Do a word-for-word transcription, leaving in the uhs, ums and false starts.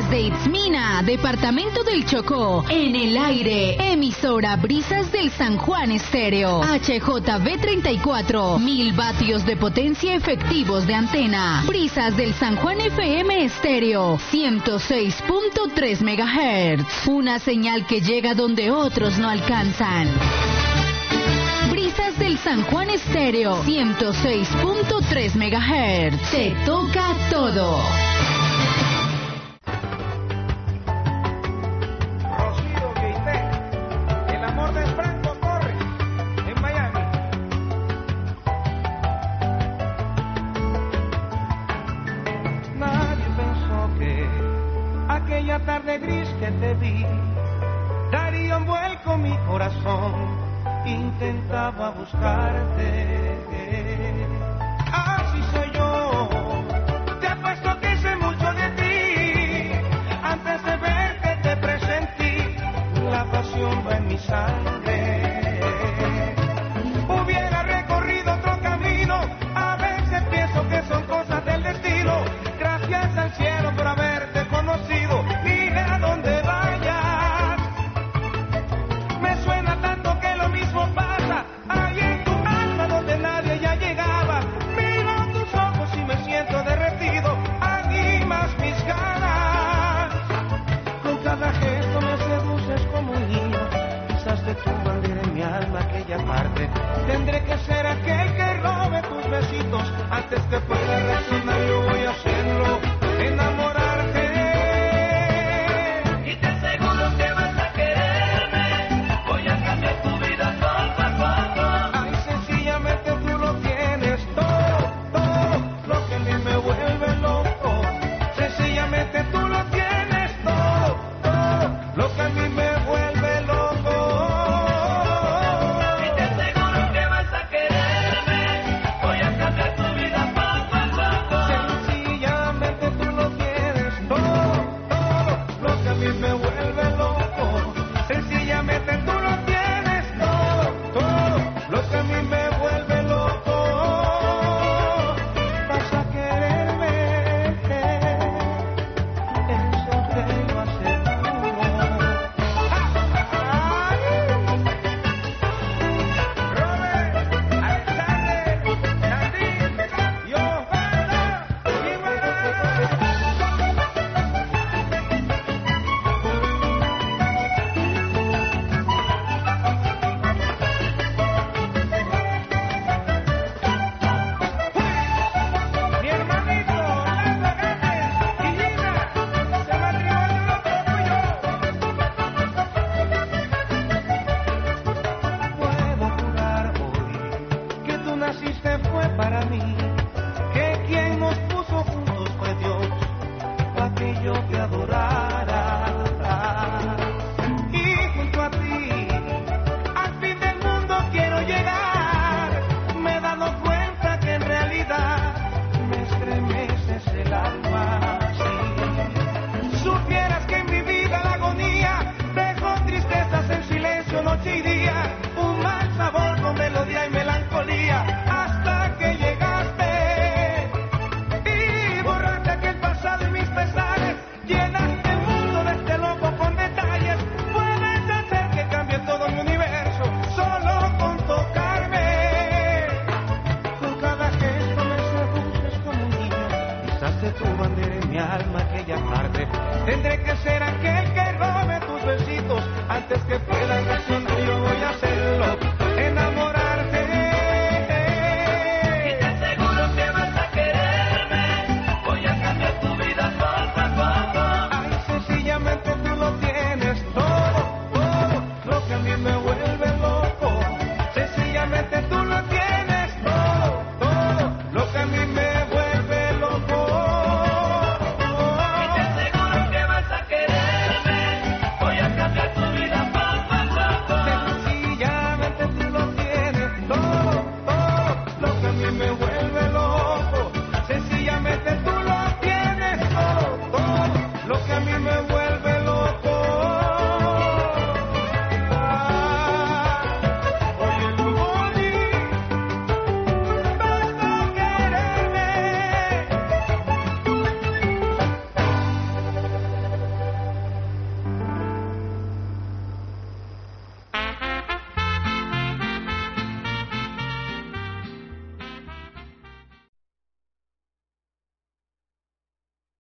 Desde Itzmina, departamento del Chocó, en el aire, emisora Brisas del San Juan Estéreo, H J V treinta y cuatro, mil vatios de potencia efectivos de antena. Brisas del San Juan F M Estéreo, ciento seis punto tres megahertz, una señal que llega donde otros no alcanzan. Brisas del San Juan Estéreo, ciento seis punto tres megahertz, te toca todo. Tarde gris que te vi, daría un vuelco mi corazón, intentaba buscarte. Así soy yo, te apuesto que sé mucho de ti, antes de verte te presentí, la pasión va en mi sangre. Hubiera recorrido otro camino, a veces pienso que son cosas del destino, gracias al cielo por haberte conocido. Tendré que ser aquel que robe tus besitos, antes que pueda reaccionar yo voy a hacerlo, enamorarte. Y te aseguro que vas a quererme, voy a cambiar tu vida poco a poco. Ay, sencillamente tú lo tienes todo, todo, lo que a mí me vuelve loco. Sencillamente tú lo tienes todo, todo, lo que a mí me vuelve loco. Tendré que ser aquel que robe tus besitos antes que